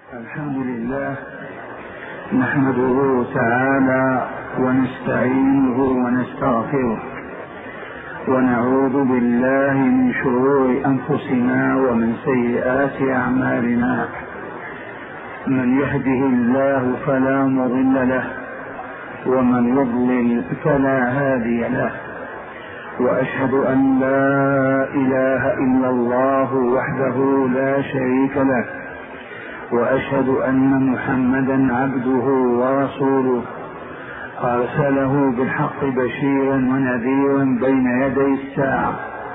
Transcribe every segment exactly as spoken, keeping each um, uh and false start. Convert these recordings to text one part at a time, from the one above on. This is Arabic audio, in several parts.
الحمد لله نحمده تعالى ونستعينه ونستغفره ونعوذ بالله من شرور أنفسنا ومن سيئات أعمالنا. من يهده الله فلا مضل له ومن يضلل فلا هادي له، وأشهد أن لا إله إلا الله وحده لا شريك له، وأشهد أن محمدا عبده ورسوله أرسله بالحق بشيرا ونذيرا بين يدي الساعة.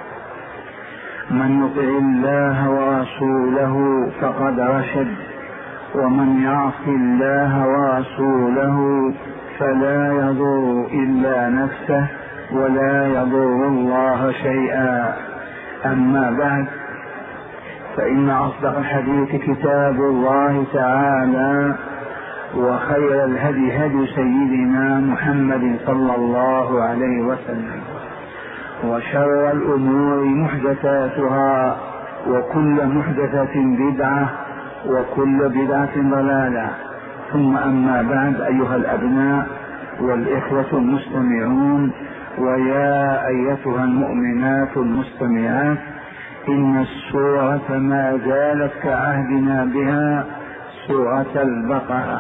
من يطع الله ورسوله فقد رشد، ومن يعص الله ورسوله فلا يضر إلا نفسه ولا يضر الله شيئا. أما بعد، فإن أصدق الحديث كتاب الله تعالى، وخير الهدي هدي سيدنا محمد صلى الله عليه وسلم، وشر الأمور محدثاتها، وكل محدثة بدعة، وكل بدعة ضلالة. ثم أما بعد، أيها الأبناء والإخوة المستمعون، ويا أيتها المؤمنات المستمعات، إن السورة ما زالت كعهدنا بها سورة البقرة،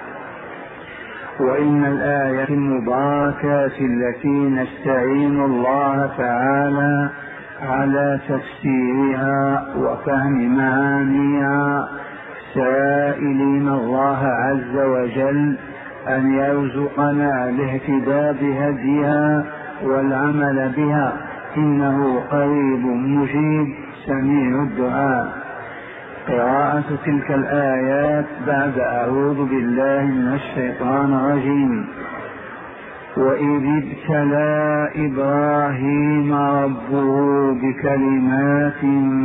وإن الآية المباركات التي نستعين الله تعالى على تفسيرها وفهم معانيها، سائلين الله عز وجل أن يرزقنا الاهتداء بهديها والعمل بها، إنه قريب مجيب سميع الدعاء. قراءة تلك الآيات بعد أعوذ بالله من الشيطان الرجيم. وإذ ابتلى إبراهيم ربه بكلمات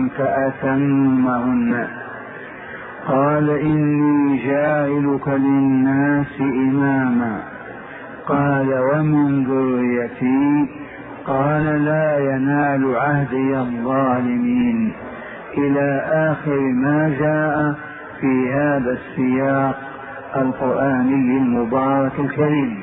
فأتمهن قال إني جاعلك للناس إماما قال ومن ذريتي قال لا ينال عهدي الظالمين، إلى آخر ما جاء في هذا السياق القرآني المبارك الكريم.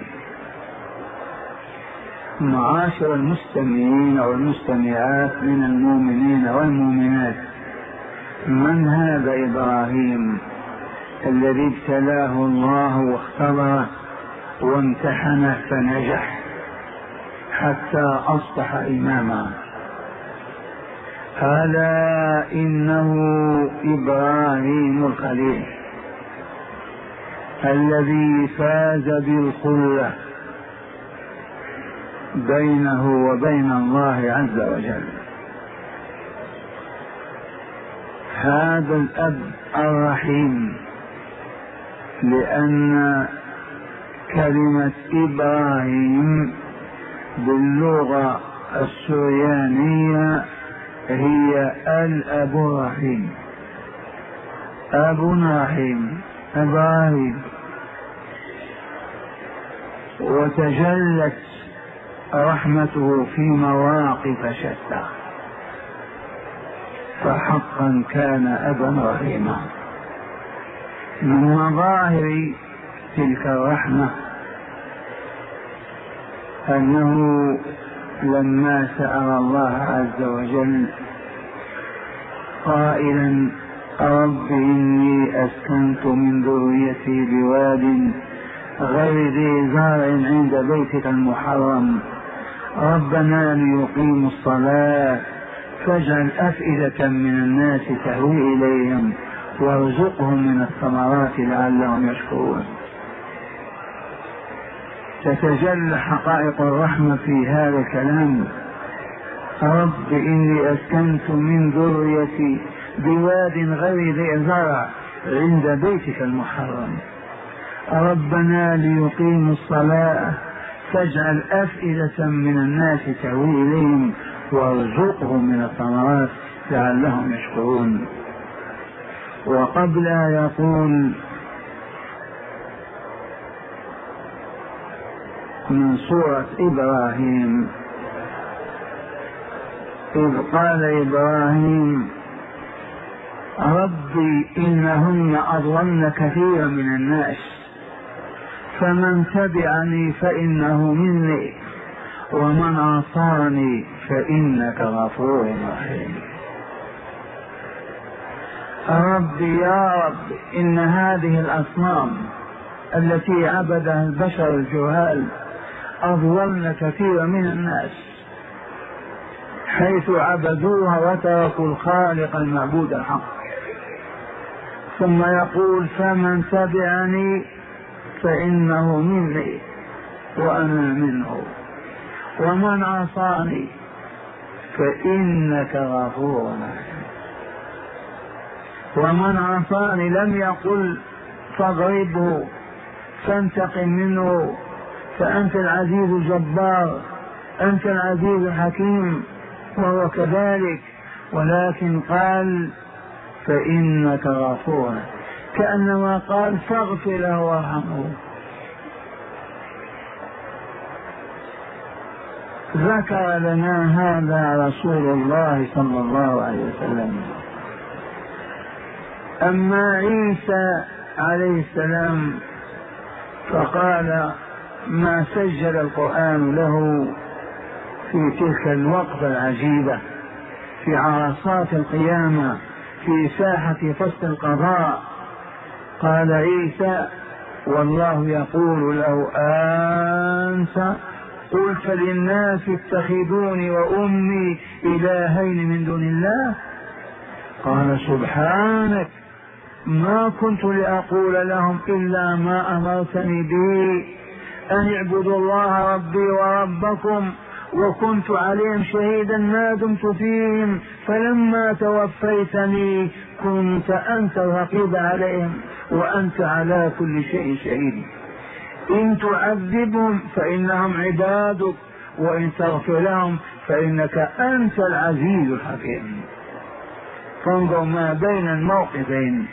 معاشر المستمعين والمستمعات من المؤمنين والمؤمنات، من هذا إبراهيم الذي ابتلاه الله واختبره وامتحنه فنجح حتى أصبح إماما؟ ألا إنه إبراهيم الخليل الذي فاز بالخلة بينه وبين الله عز وجل. هذا الأب الرحيم، لأن كلمة إبراهيم باللغة السريانية هي الأب الرحيم، أب رحيم إبراهيم، وتجلت رحمته في مواقف شتى، فحقا كان أبا رحيما. من مظاهر تلك الرحمة أنه لما سأل الله عز وجل قائلا رب إني أسكنت من ذريتي بواد غير ذي زرع عند بيتك المحرم ربنا ليقيموا الصلاة فاجعل أفئدة من الناس تهوي إليهم وارزقهم من الثمرات لعلهم يشكرون. تتجلى حقائق الرحمة في هذا الكلام. رب إني أسكنت من ذريتي بواد غير ذي زرع عند بيتك المحرم ربنا ليقيموا الصلاة فاجعل أفئدة من الناس تهوي إليهم وارزقهم من الثمرات لعلهم يشكرون. وقبل يقول من سورة إبراهيم إذ قال إبراهيم ربي إنهن أضللن كثيرا من الناس فمن تبعني فإنه مني ومن عصاني فإنك غفور رحيم. ربي يا رب إن هذه الأصنام التي عبدها البشر الجهال أضللن كثيرا من الناس حيث عبدوها وتركوا الخالق المعبود الحق. ثم يقول فمن تبعني فإنه مني وأنا منه ومن عصاني فإنك غفور رحيم. ومن عصاني لم يقل فاضربه فانتقم منه فأنت العزيز الجبار أنت العزيز الحكيم وهو كذلك، ولكن قال فإنك غفور، كأنما قال فاغفر له وارحمه. ذكر لنا هذا رسول الله صلى الله عليه وسلم. أما عيسى عليه السلام فقال ما سجل القرآن له في تلك الوقفة العجيبة في عرصات القيامة في ساحة فصل القضاء. قال عيسى والله يقول له أنت قلت للناس اتخذوني وأمي إلهين من دون الله؟ قال سبحانك ما كنت لأقول لهم إلا ما أمرتني به أن اعبدوا الله ربي وربكم وكنت عليهم شهيدا ما دمت فيهم فلما توفيتني كنت أنت الرقيب عليهم وأنت على كل شيء شهيد. إن تعذبهم فإنهم عبادك وإن تغفر لهم فإنك أنت العزيز الحكيم. فانظر ما بين الموقفين،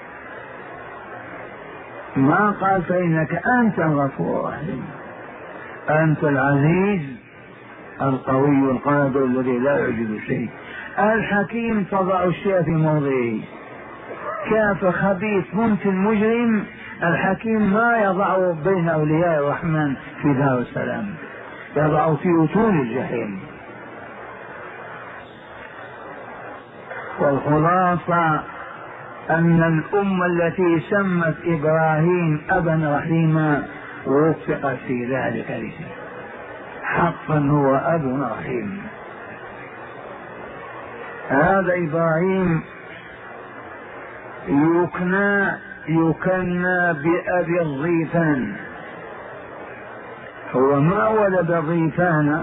ما قال فإنك أنت الغفور الرحيم، أنت العزيز القوي القادر الذي لا يعجز شيء، الحكيم تضع الشيء في موضعه. كاف خبيث ممكن مجرم، الحكيم ما يضعه بين أولياء الرحمن في دار السلام، يضعه في أتون الجحيم. والخلاصة أن الأمة التي سمت إبراهيم أبا رحيما وفقت في ذلك الاسم، حقا هو أب رحيم. هذا إبراهيم يكنى يكنى بأبي الضيفان، هو ما ولد ضيفان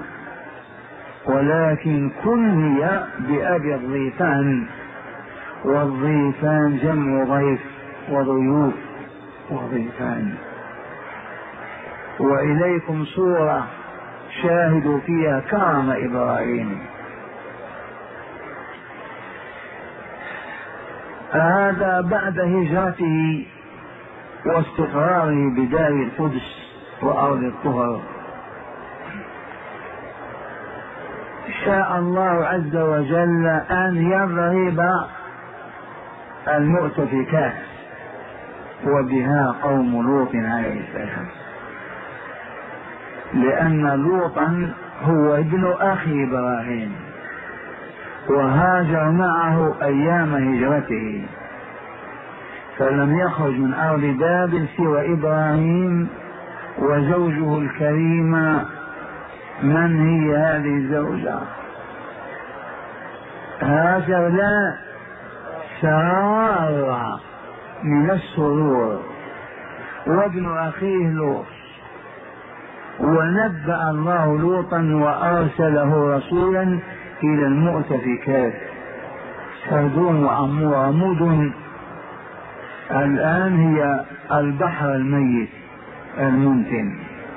ولكن كني بأبي الضيفان، والضيفان جمع ضيف وضيوف وضيفان. وإليكم صورة شاهدوا فيها كرم إبراهيم. هذا بعد هجرته واستقراره بدار القدس وأرض الطهر، شاء الله عز وجل أن يضرب المؤتفكات وبها قوم لوط عليه السلام، لأن لوطا هو ابن أخي إبراهيم وهاجر معه أيام هجرته، فلم يخرج من أرض بابل سوى إبراهيم وزوجه الكريمة. من هي هذه الزوجة؟ هاجر لا سارة من السرور وابن أخيه لوط. ونبأ الله لوطا وأرسله رسولا إلى المؤتفكات سردون وعمور مدن الآن هي البحر الميت المنتن.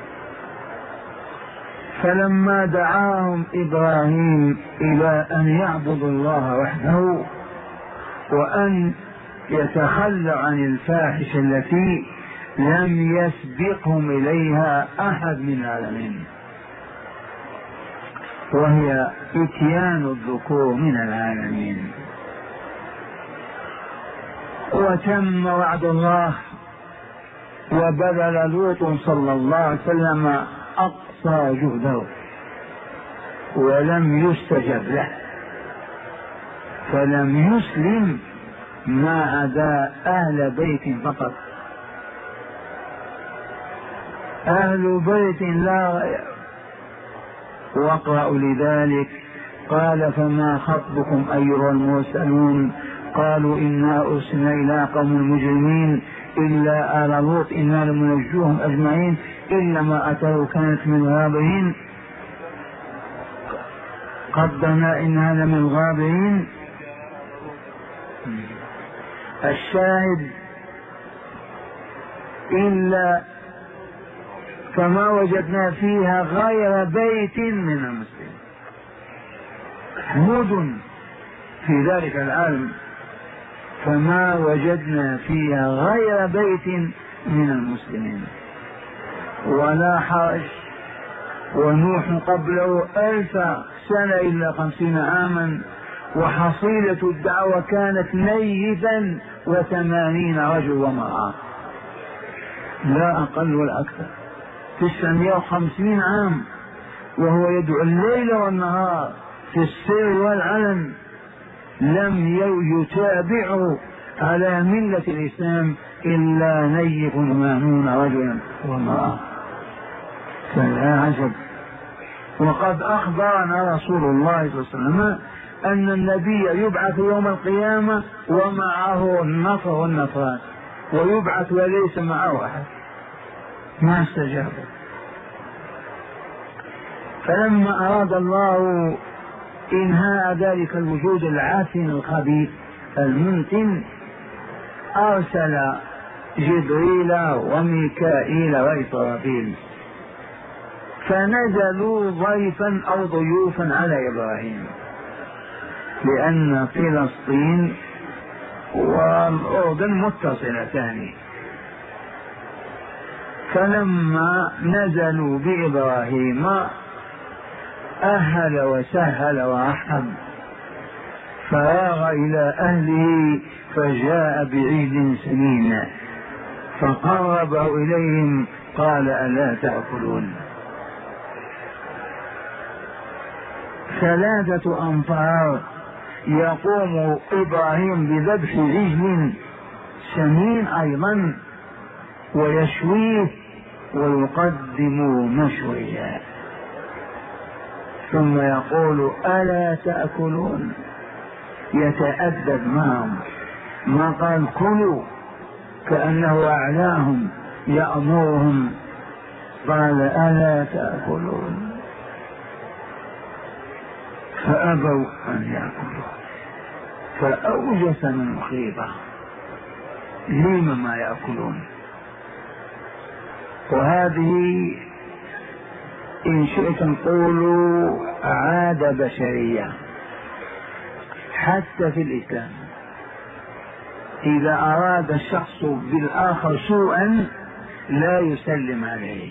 فلما دعاهم إبراهيم إلى أن يعبدوا الله وحده وأن يتخلوا عن الفاحشة التي لم يسبقهم إليها أحد من العالمين، وهي إتيان الذكور من العالمين، وتم وعد الله وبذل لوط صلى الله عليه وسلم أقصى جهده ولم يستجب له، فلم يسلم ما عدا أهل بيت فقط، أهل بيت لا غير. واقرأوا لذلك قال فما خطبكم أيها المرسلون قالوا إنا أرسلنا إلى قوم مجرمين إلا آل لوط إنا لمنجوهم أجمعين إلا ما أتوا كانت من الغابرين قدرنا إنها لمن الغابرين. الشاهد إلا فما وجدنا فيها غير بيت من المسلمين، مدن في ذلك العالم فما وجدنا فيها غير بيت من المسلمين ولا حرج. ونوح قبله ألف سنة إلا خمسين عاما وحصيلة الدعوة كانت نيفا وثمانين رجل ومرأة لا أقل ولا أكثر، تسعمائة وخمسين عام وهو يدعو الليل والنهار في السر والعلن، لم يتابعه على ملة الإسلام إلا نيف ثمانون رجلا ومرأة، فلا عجب. وقد أخبرنا رسول الله صلى الله عليه وسلم أن النبي يبعث يوم القيامة ومعه النصر والنصران، ويبعث وليس معه أحد، ما استجاب. فلما أراد الله إنهاء ذلك الوجود العافن الخبيث المنتن أرسل جبريل وميكائيل وإسرافيل فنزلوا ضيفا أو ضيوفا على إبراهيم، لأن فلسطين والأردن متصلتان. فلما نزلوا بإبراهيم أهل وسهل ورحب، فراغ إلى أهله فجاء بعيد سمين فقربه إليهم قال ألا تأكلون. ثلاثة أنفار يقوم إبراهيم بذبح عجل سمين أيضا ويشويه ويقدم مشويا، ثم يقول ألا تأكلون، يتأدب معهم، ما قال كلوا كأنه أعلاهم يأمرهم، قال ألا تأكلون، فأبوا أن يأكلوا فأوجس من خيبة لم ما يأكلون. وهذه إن شئتم قولوا عادة بشرية حتى في الإسلام، إذا أراد الشخص بالآخر سوءا لا يسلم عليه،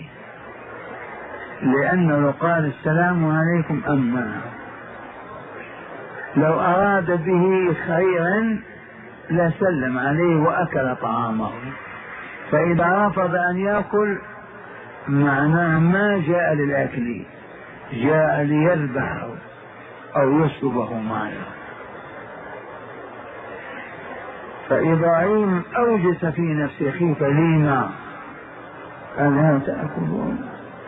لأنه لو قال السلام عليكم أمنه، لو أراد به خيرا لسلم عليه وأكل طعامه، فإذا رفض أن يأكل معناه ما جاء للأكل، جاء ليذبحه أو يسلبه ماله. فإبراهيم أوجس في نفسه خيفة لينا ألا تأكلون،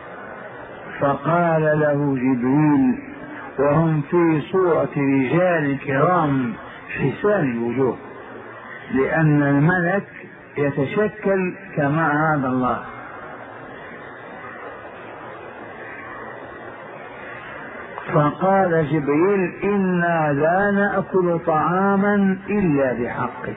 فقال له جبريل وهم في صورة رجال كرام حسان الوجوه، لأن الملك يتشكل كما أراد الله، فقال جبريل إنا لا نأكل طعاما إلا بحقه،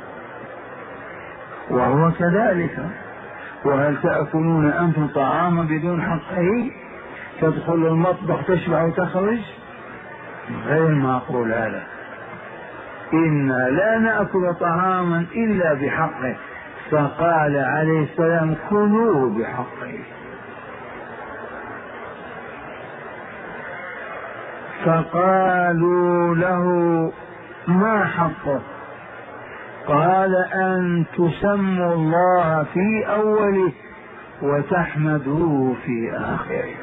وهو كذلك. وهل تأكلون أنتم طعاما بدون حقه؟ تدخل المطبخ تشبع وتخرج؟ غير معقول هذا. إنا لا نأكل طعاما إلا بحقه، فقال عليه السلام كلوا بحقه. فقالوا له ما حقه؟ قال أن تسموا الله في أوله وتحمدوه في آخره.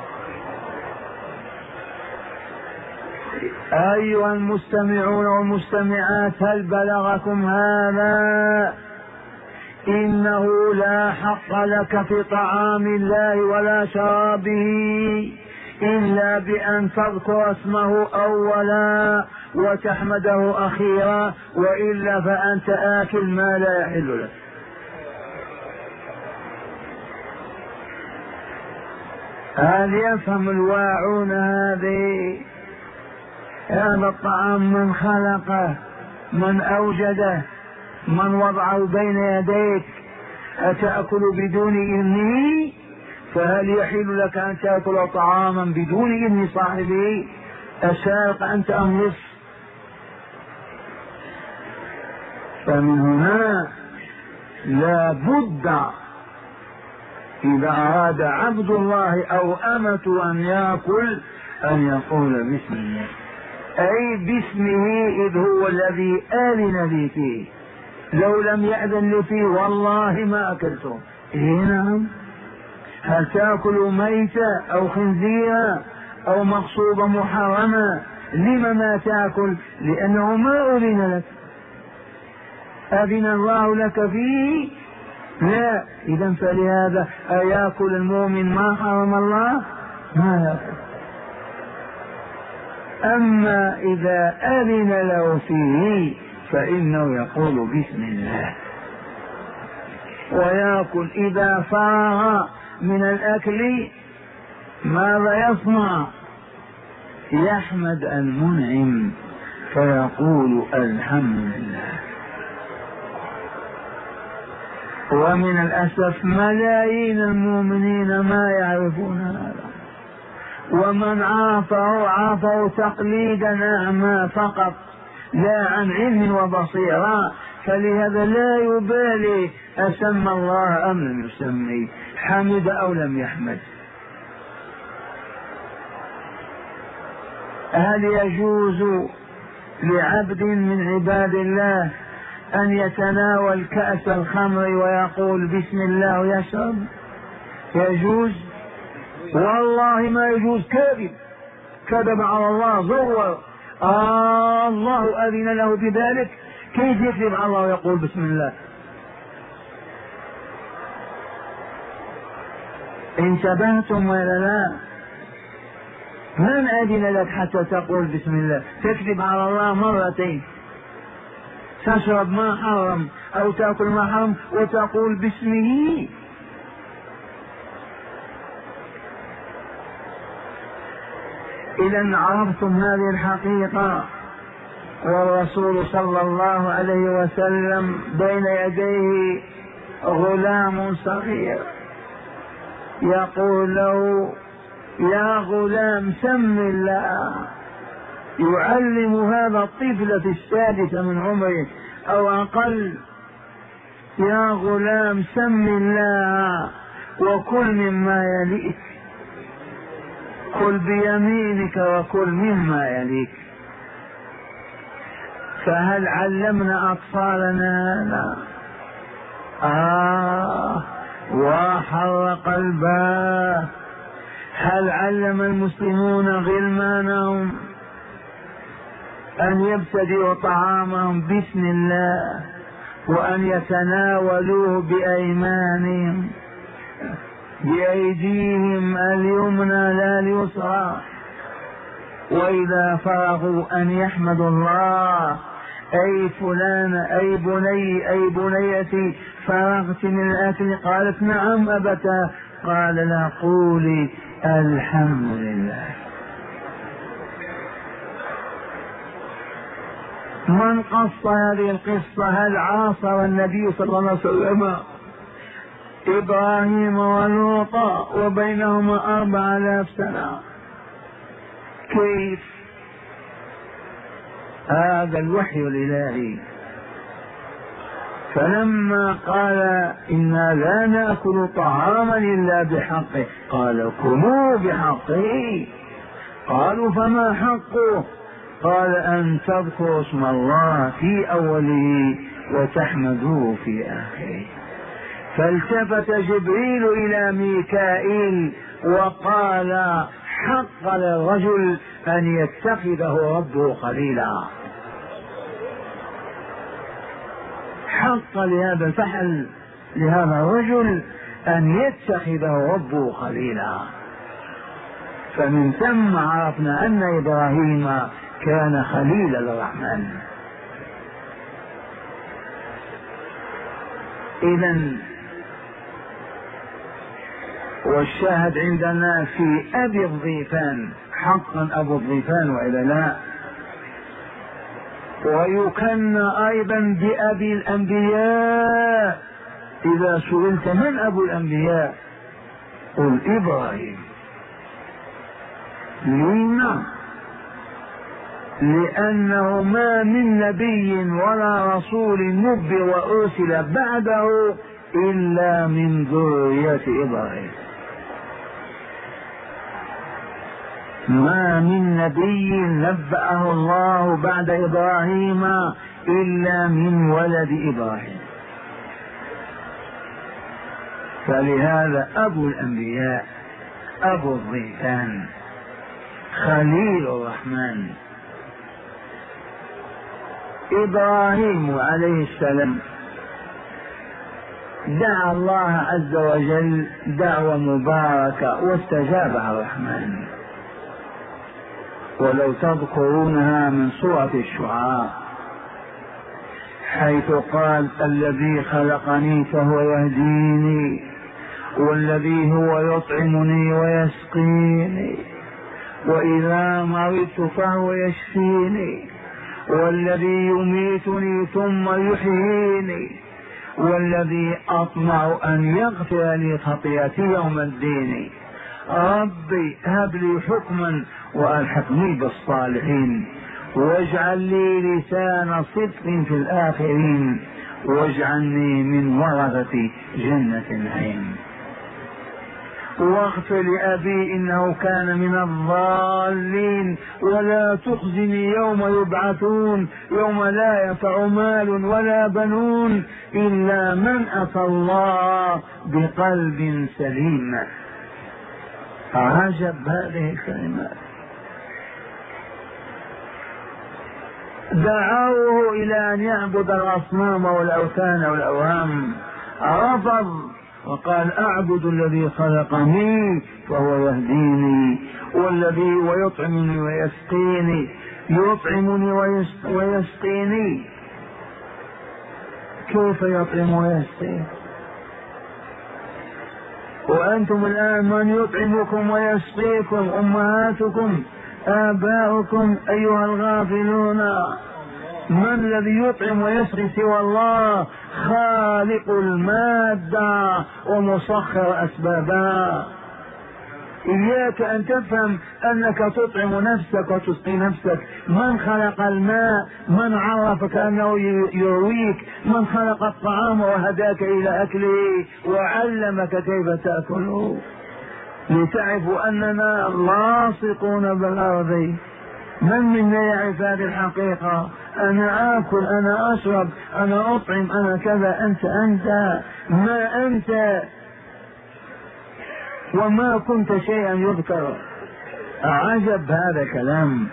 أيها المستمعون والمستمعات، هل بلغكم هذا؟ إنه لا حق لك في طعام الله ولا شرابه إلا بأن تذكر اسمه أولا وتحمده أخيرا، وإلا فأنت آكل ما لا يحل لك. هل يفهم الواعون هذه؟ هذا الطعام من خلقه، من أوجده، من وضعه بين يديك، أتأكل بدون إذنه؟ فهل يحل لك أن تأكل طعاما بدون إذن صاحبه؟ أسارق أنت أم لص؟ فمن هنا لا بد إذا أراد عبد الله أو أمة أن يأكل أن يقول بسم الله، أي باسمه، إذ هو الذي آذن لي فيه. لو لم يأذن لي فيه والله ما أكلته. إيه نعم. هل تأكل ميتة أو خنزيرا أو مغصوبة محرمة؟ لم ما تأكل؟ لأنه ما أذن لك. أذن الله لك فيه؟ لا. إذا فلهذا أيأكل المؤمن ما حرم الله؟ ما يأكل. أما إذا أذن له فيه فإنه يقول بسم الله ويأكل. إذا فرغ من الأكل ماذا يصنع؟ يحمد المنعم فيقول الحمد لله. ومن الأسف ملايين المؤمنين ما يعرفون هذا، ومن عافوا عافوا تقليدا أعمى فقط لا عن علم وبصيرة، فلهذا لا يبالي أسمى الله أم لم يسمي، حمد أو لم يحمد. هل يجوز لعبد من عباد الله أن يتناول كأس الخمر ويقول بسم الله ويشرب؟ يجوز؟ والله ما يجوز. كاذب، كذب على الله، زور. آه الله أذن له بذلك، كيف يكذب على الله ويقول بسم الله؟ انتبهتم ولا لا؟ من أذن لك حتى تقول بسم الله؟ تكذب على الله مرتين، تشرب ما حرم أو تأكل ما حرم وتقول باسمه. إذا عرفتم هذه الحقيقة. والرسول صلى الله عليه وسلم بين يديه غلام صغير يقول له يا غلام سم الله، يعلم هذا الطفل في السادسة من عمره أو أقل، يا غلام سم الله وكل مما يليك، كل بيمينك وكل مما يليك. فهل علمنا أطفالنا هذا؟ آه وحرق الباب. هل علم المسلمون غلمانهم أن يبتدئوا طعامهم بسم الله وأن يتناولوه بأيمانهم بأيديهم اليمنى لا اليسرى، وإذا فرغوا أن يحمدوا الله، أي فلان أي بني أي بنيتي فرغت من الأكل؟ قالت نعم أبتا. قال لا قولي الحمد لله. من قص هذه القصة؟ هل عاصر النبي صلى الله عليه وسلم إبراهيم ولوطا وبينهما أربع آلاف سنة؟ كيف؟ هذا الوحي الإلهي. فلما قال إنا لا نأكل طعاما إلا بحقه قال كلوا بحقه. قالوا فما حقه؟ قال أن تذكروا اسم الله في أوله وتحمدوه في آخره. فالتفت جبريل إلى ميكائيل وقال حق للرجل أن يتخذه ربه خليلا، حق لهذا الفحل لهذا الرجل أن يتخذه ربه خليلا. فمن ثم عرفنا أن إبراهيم كان خليلا للرحمن. إذن والشاهد عندنا في أبي الضيفان، حقا أبو الضيفان وإلا لا، ويكن أيضا بأبي الأنبياء. إذا سئلت من أبو الأنبياء قل إبراهيم. لما؟ لأنه ما من نبي ولا رسول نبي وأرسل بعده إلا من ذرية إبراهيم. ما من نبي نبأه الله بعد إبراهيم إلا من ولد إبراهيم. فلهذا أبو الأنبياء أبو الضيفان خليل الرحمن. إبراهيم عليه السلام دعا الله عز وجل دعوة مباركة واستجابها الرحمن. ولو تذكرونها من سورة الشعراء حيث قال الذي خلقني فهو يهديني والذي هو يطعمني ويسقيني وإذا مرضت فهو يشفيني والذي يميتني ثم يحييني والذي أطمع أن يغفر لي خطيئتي يوم الدين ربي هب لي حكما وألحقني بالصالحين واجعل لي لسان صدق في الآخرين واجعلني من ورثة جنة النعيم واغفر لأبي إنه كان من الضالين ولا تخزني يوم يبعثون يوم لا ينفع مال ولا بنون إلا من أتى الله بقلب سليم. عجب هذه الكلمات. دعوه إلى أن يعبد الأصنام والأوثان والأوهام رفض وقال أعبد الذي خلقني فهو يهديني والذي ويطعمني ويسقيني يطعمني ويسقيني. كيف يطعم ويسقي وأنتم الآن من يطعمكم ويسقيكم؟ أمهاتكم آباؤكم أيها الغافلون. من الذي يطعم ويسقي سوى الله خالق المادة ومسخر أسبابها. إياك أن تفهم أنك تطعم نفسك وتسقي نفسك. من خلق الماء؟ من عرفك أنه يرويك؟ من خلق الطعام وهداك إلى أكله وعلمك كيف تأكله؟ لتعرفوا أننا لاصقون بالأرض. من منا يعرف هذه الحقيقة؟ أنا آكل أنا أشرب أنا أطعم أنا كذا. أنت أنت ما أنت وما كنت شيئا يذكر. عجب هذا كلام.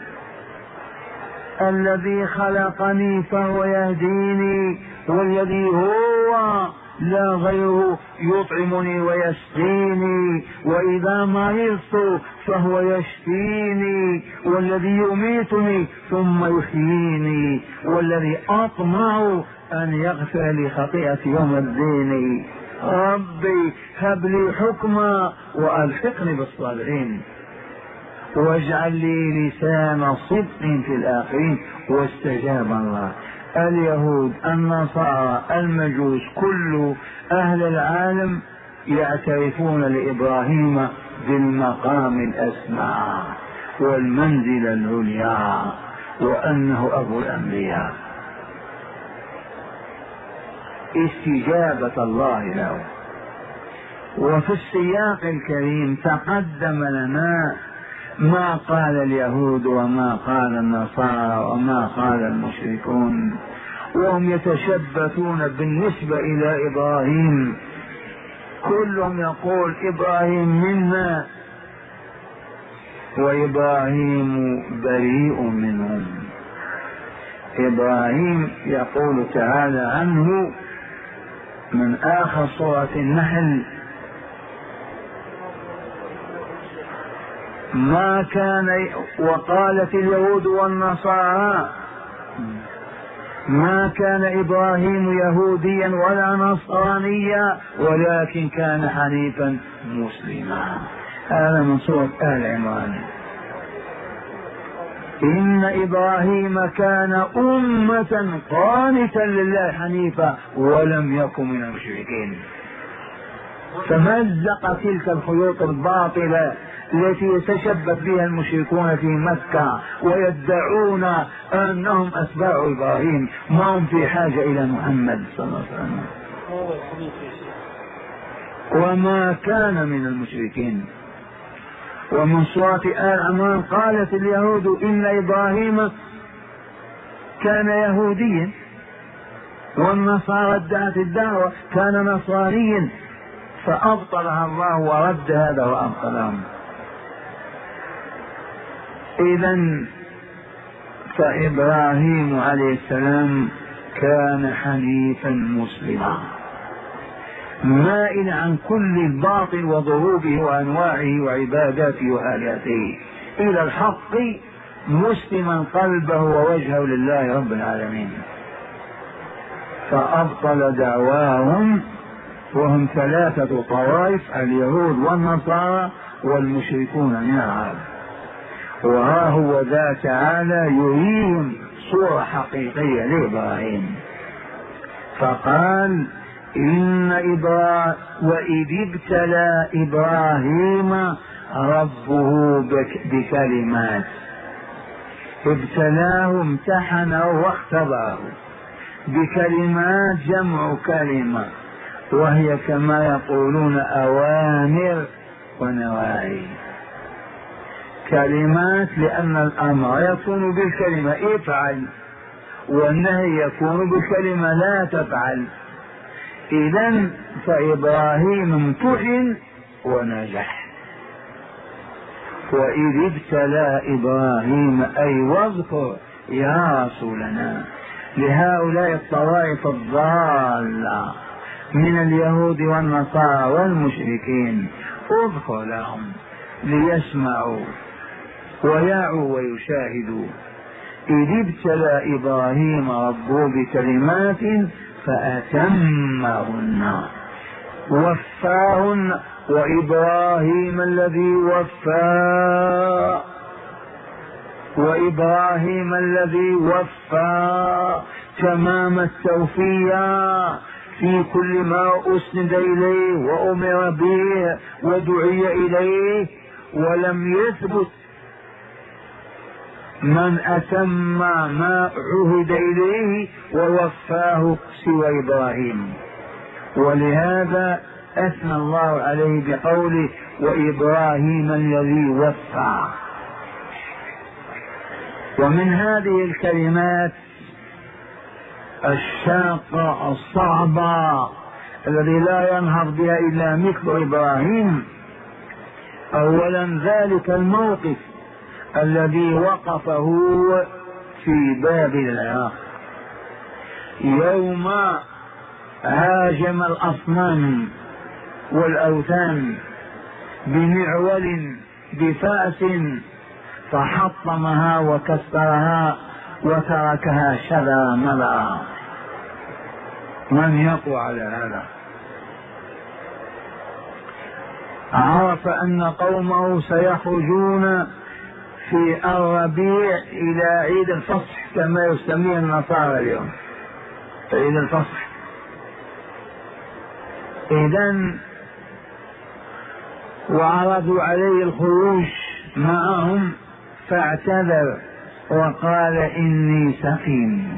الذي خلقني فهو يهديني والذي هو لا غيره يطعمني ويسقيني وإذا مرضت فهو يشفيني والذي يميتني ثم يحييني والذي أطمع أن يغفر لي خطيئتي يوم الدين. ربي هب لي حكما وألحقني بالصالحين واجعل لي لسان صدق في الآخرين. واستجاب الله. اليهود النصارى المجوس كل أهل العالم يعترفون لإبراهيم بالمقام الأسمى والمنزلة العليا وأنه أبو الأنبياء. استجابة الله له. وفي السياق الكريم تقدم لنا ما قال اليهود وما قال النصارى وما قال المشركون وهم يتشبثون بالنسبة إلى إبراهيم، كلهم يقول إبراهيم منا وإبراهيم بريء منهم. إبراهيم يقول تعالى عنه من آخر سورة النحل: ما كان، وقالت اليهود والنصارى ما كان إبراهيم يهوديا ولا نصرانيا ولكن كان حنيفا مسلما. هذا من سورة آل عمران. إن إبراهيم كان أمة قانتا لله حنيفا ولم يكن من المشركين. فمزق تلك الخيوط الباطلة التي يتشبث بها المشركون في مكة ويدعون أنهم أتباع إبراهيم، ما هم في حاجة إلى محمد صلى الله عليه وسلم، وما كان من المشركين. ومن سورة آل عمران قالت اليهود إن إبراهيم كان يهوديا، والنصارى ادعت الدعوة كان نصرانيا، فأبطلها الله ورد هذا وأبطلهم. إذن فإبراهيم عليه السلام كان حنيفا مسلما مائلا عن كل الباطل وضروبه وأنواعه وعباداته وآلهته إلى الحق، مسلما قلبه ووجهه لله رب العالمين. فأبطل دعواهم، وهم ثلاثة طوائف: اليهود والنصارى والمشركون من العرب. وها هو ذا تعالى يريهم صورة حقيقية لإبراهيم، فقال: إن إبراهيم وإذ ابتلى إبراهيم ربه بكلمات. ابتلاه، امتحنه واختبره بكلمات، جمع كلمة، وهي كما يقولون أوامر ونواهي. كلمات لأن الأمر يكون بالكلمة افعل، والنهي يكون بالكلمة لا تفعل. إذن فإبراهيم امتحن ونجح. وإذ ابتلى إبراهيم أي واذكر يا رسولنا لهؤلاء الطوائف الضالة من اليهود والنصارى والمشركين، اذكر لهم ليسمعوا ويعوا ويشاهدوا. إذ ابتلى إبراهيم ربه بكلمات فأتمهن وفاهن. وإبراهيم الذي وفى وإبراهيم الذي وفى تمام التوفية في كل ما أسند إليه وأمر به ودعي إليه، ولم يثبت من أتم ما عهد إليه ووفاه سوى إبراهيم. ولهذا أثنى الله عليه بقوله وإبراهيم الذي وفى. ومن هذه الكلمات الشاقة الصعبة الذي لا ينهض بها إلا مثل إبراهيم، أولا ذلك الموقف الذي وقفه في بابل العراق يوم هاجم الأصنام والأوثان بمعول بفأس فحطمها وكسرها وتركها شذا ملا. من يقوى على هذا؟ عرف أن قومه سيخرجون في الربيع إلى عيد الفصح كما يسميه النصارى اليوم عيد الفصح. إذن وعرضوا عليه الخروج معهم فاعتذر وقال إني سقيم.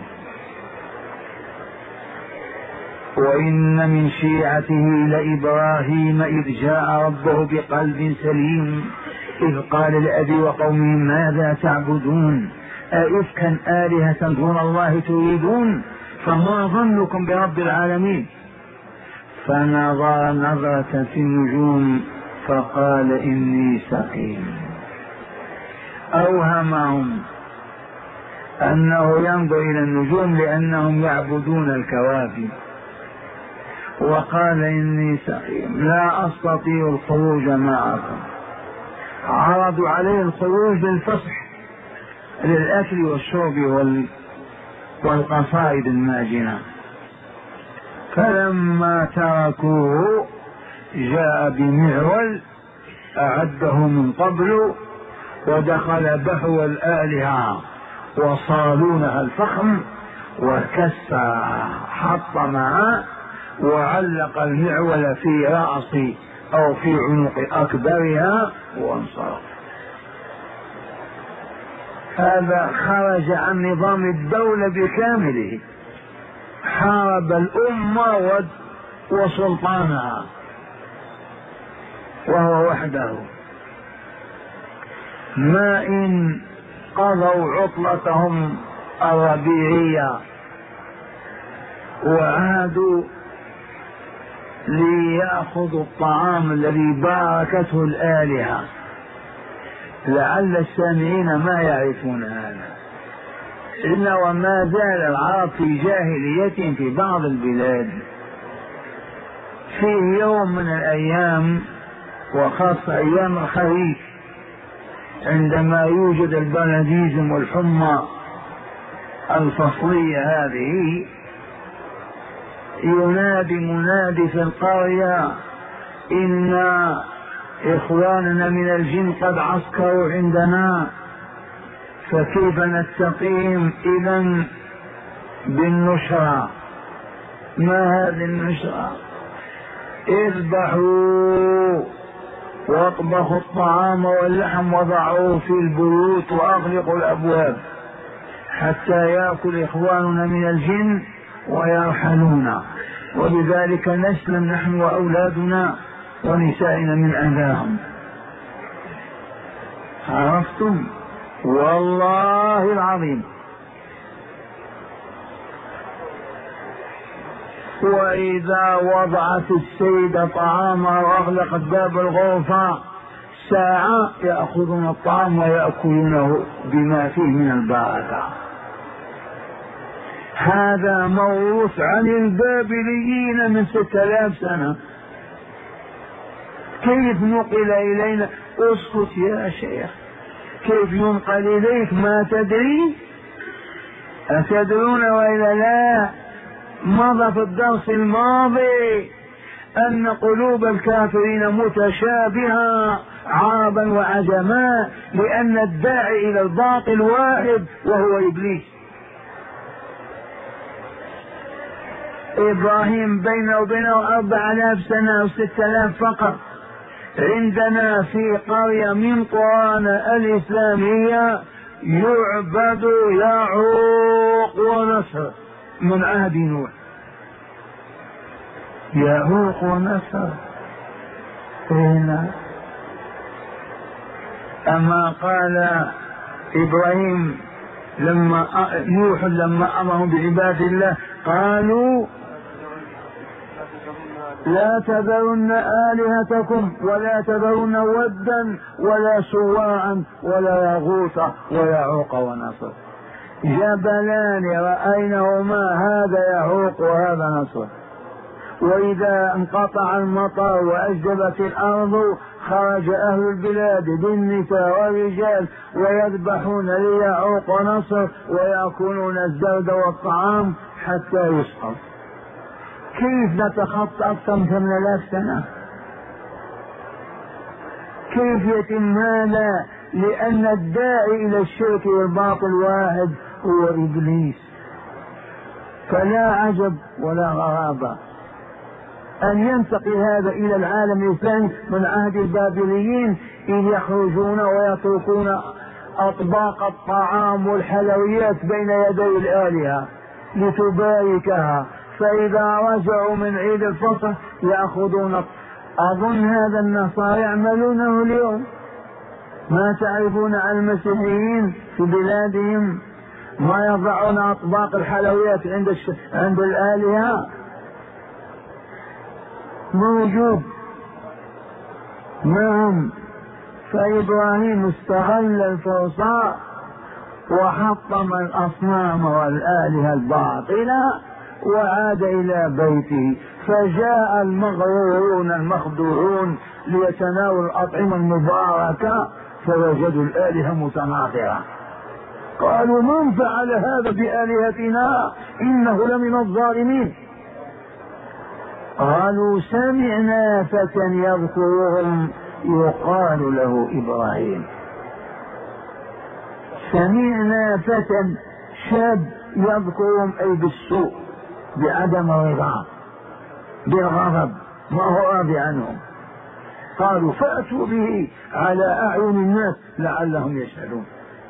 وإن من شيعته لإبراهيم إذ جاء ربه بقلب سليم إذ قال لأبي وقومه ماذا تعبدون أئفكا آلهة دون الله تريدون فما ظنكم برب العالمين؟ فنظر نظرة في النجوم فقال إني سقيم. أوهمهم أنه ينظر إلى النجوم لأنهم يعبدون الكواكب، وقال إني سقيم لا أستطيع الخروج معكم. عرضوا عليه الخروج للفسح للأكل والشرب والقصائد الماجنة، فلما تركوه جاء بمعول أعده من قبل ودخل بهو الآلهة وصالونها الفخم وكسر حطمها وعلق المعول في رأس أو في عنق أكبرها وانصرف. هذا خرج عن نظام الدولة بكامله، حارب الأمة وسلطانها وهو وحده. ما إن قضوا عطلتهم الربيعية وعادوا ليأخذوا الطعام الذي باركته الآلهة، لعل السامعين ما يعرفون هذا، إن وما زال العرب في جاهلية في بعض البلاد. في يوم من الأيام وخاصة أيام الخريف عندما يوجد البلديزم والحمى الفصلية هذه، ينادي منادي في القرية إن إخواننا من الجن قد عسكروا عندنا، فكيف نستقيم إذن بالنشرة؟ ما هذه النشرة؟ اذبحوا واطبخوا الطعام واللحم وضعوه في البيوت وأغلقوا الأبواب حتى يأكل إخواننا من الجن ويرحلون، وبذلك نسلم نحن وأولادنا ونسائنا من أذاهم. عرفتم؟ والله العظيم. وإذا وضعت السيدة طعامها وأغلقت باب الغرفة ساعة يأخذون الطعام ويأكلونه بما فيه من البركة. هذا موروث عن البابليين من ستة آلاف سنة. كيف نقل إلينا؟ اسكت يا شيخ، كيف ينقل إليك ما تدري؟ أتدرون وإلا لا؟ مضى في الدرس الماضي أن قلوب الكافرين متشابهة عربا وعجما، لأن الداعي إلى الباطل واحد وهو إبليس. إبراهيم بينه وبينه أربع آلاف سنة أو ستة آلاف فقط. عندنا في قرية من قرانا الإسلامية يعبد يعوق ونصر من عهد نوح. يعوق ونصر هنا. أما قال إبراهيم لما نوح لما أمرهم بعباد الله قالوا لا تذرن آلهتكم ولا تذرن ودا ولا سواعا ولا يغوث ويعوق ونصر، جبلان رأينهما هذا يعوق وهذا نصر. وإذا انقطع المطر وأجدبت الأرض خرج أهل البلاد بالنساء والرجال ويذبحون ليعوق ونصر ويأكلون الزرد والطعام حتى يسقط. كيف نتخطى أكثر من ثمان آلاف سنة؟ كيف يتم هذا؟ لأن الداعي إلى الشرك والباطل واحد هو إبليس. فلا عجب ولا غرابة أن ينتقل هذا إلى العالم الإسلامي من عهد البابليين، إذ يخرجون ويتركون أطباق الطعام والحلويات بين يدي الآلهة لتباركها، فإذا رجعوا من عيد الفصح يأخذون. أظن هذا النصارى يعملونه اليوم. ما تعرفون عن المسيحيين في بلادهم ما يضعون أطباق الحلويات عند الش... عند الآلهة؟ موجود. نعم. فإبراهيم استغل الفرصة وحطم الأصنام والآلهة الباطلة وعاد إلى بيته، فجاء المغرورون المخدوعون ليتناولوا الأطعمة المباركة فوجدوا الآلهة متناثرة. قالوا من فعل هذا بآلهتنا إنه لمن الظالمين. قالوا سمعنا فتى يذكرهم يقال له إبراهيم. سمعنا فتى شاب يذكرهم أي بالسوء، بعدم الرضا، بالغضب، ما هو راضي عنهم. قالوا فأتوا به على أعين الناس لعلهم يشهدون.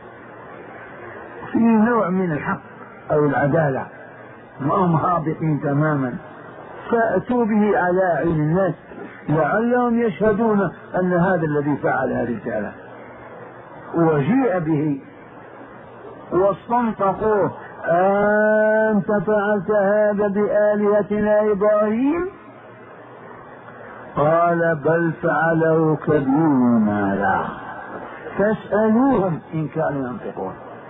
في نوع من الحق أو العدالة، ما هم هابطين تماما. فأتوا به على أعين الناس لعلهم يشهدون أن هذا الذي فعل هذه الرسالة. وجيء به واستنطقوه أنت فعلت هذا بآلهتنا إبراهيم؟ قال بل فعله كبيرهم هذا فاسألوهم إن كانوا ينطقون.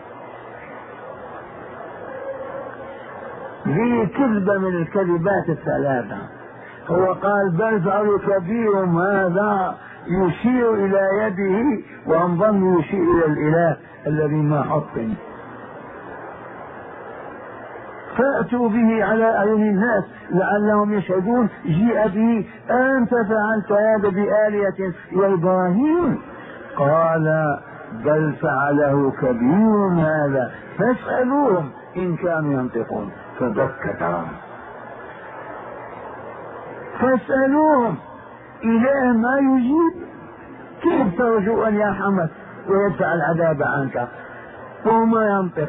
هي كذبة من الكذبات الثلاثة. هو قال بل فعله كبيرهم هذا يشير إلى يده، وأن ظن يشير إلى الإله الذي ما حطم. فأتوا به على أعين الناس لعلهم يشهدون. جيء به أنت فعلت هذا بآلهة يا إبراهيم؟ قال بل فعله كبيرهم هذا فاسألوهم إن كانوا ينطقون. فبكت فاسألوهم. إله ما يجيب، كيف ترجو أن يرحمك ويدفع العذاب عنك وهو ما ينطق؟